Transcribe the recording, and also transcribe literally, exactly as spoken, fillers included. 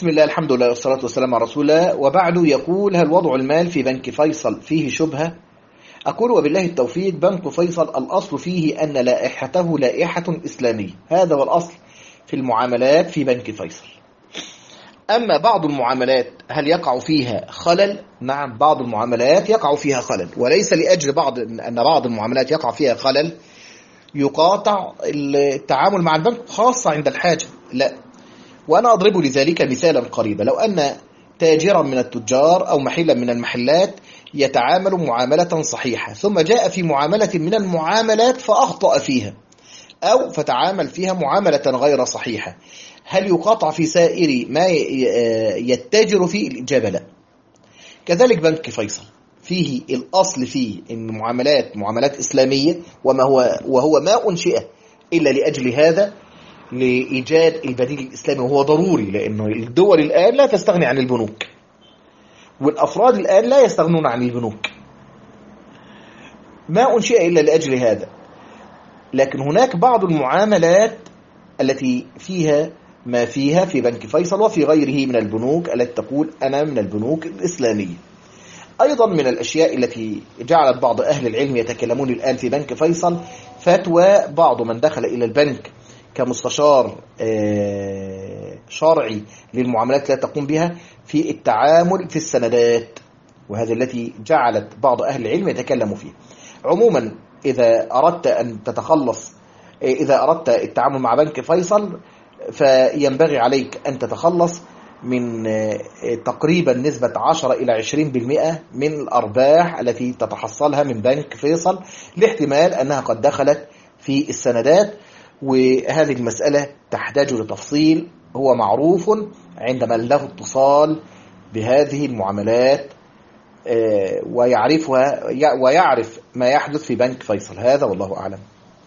بسم الله، الحمد لله، والصلاة والسلام على رسول الله، وبعد. يقول: هل وضع المال في بنك فيصل فيه شبهة؟ أقول: وبالله التوفيق. بنك فيصل الأصل فيه أن لائحته لائحة إسلامية، هذا هو الأصل في المعاملات في بنك فيصل. أما بعض المعاملات هل يقع فيها خلل؟ نعم، بعض المعاملات يقع فيها خلل، وليس لأجل بعض أن بعض المعاملات يقع فيها خلل يقاطع التعامل مع البنك خاصة عند الحاجة، لا. وأنا أضرب لذلك مثالا قريبا: لو أن تاجرا من التجار أو محلا من المحلات يتعامل معاملة صحيحة، ثم جاء في معاملة من المعاملات فأخطأ فيها أو فتعامل فيها معاملة غير صحيحة، هل يقاطع في سائر ما يتاجر فيه؟ الإجابة لا. كذلك بنك فيصل فيه الأصل فيه إن معاملات معاملات إسلامية، وما هو وهو ما أنشئ إلا لأجل هذا، لإيجاد البديل الإسلامي، وهو ضروري، لأنه الدول الآن لا تستغني عن البنوك، والأفراد الآن لا يستغنون عن البنوك، ما أنشئ إلا لأجل هذا. لكن هناك بعض المعاملات التي فيها ما فيها في بنك فيصل وفي غيره من البنوك التي تقول أنا من البنوك الإسلامية. أيضا من الأشياء التي جعلت بعض أهل العلم يتكلمون الآن في بنك فيصل فتوى بعض من دخل إلى البنك كمستشار شرعي للمعاملات التي تقوم بها في التعامل في السندات، وهذه التي جعلت بعض أهل العلم يتكلموا فيها. عموما إذا أردت أن تتخلص إذا أردت التعامل مع بنك فيصل فينبغي عليك أن تتخلص من تقريبا نسبة عشرة إلى عشرين بالمئة من الأرباح التي تتحصلها من بنك فيصل، لاحتمال أنها قد دخلت في السندات. وهذه المسألة تحتاج لتفصيل هو معروف عند من له اتصال بهذه المعاملات ويعرفها ويعرف ما يحدث في بنك فيصل. هذا والله أعلم.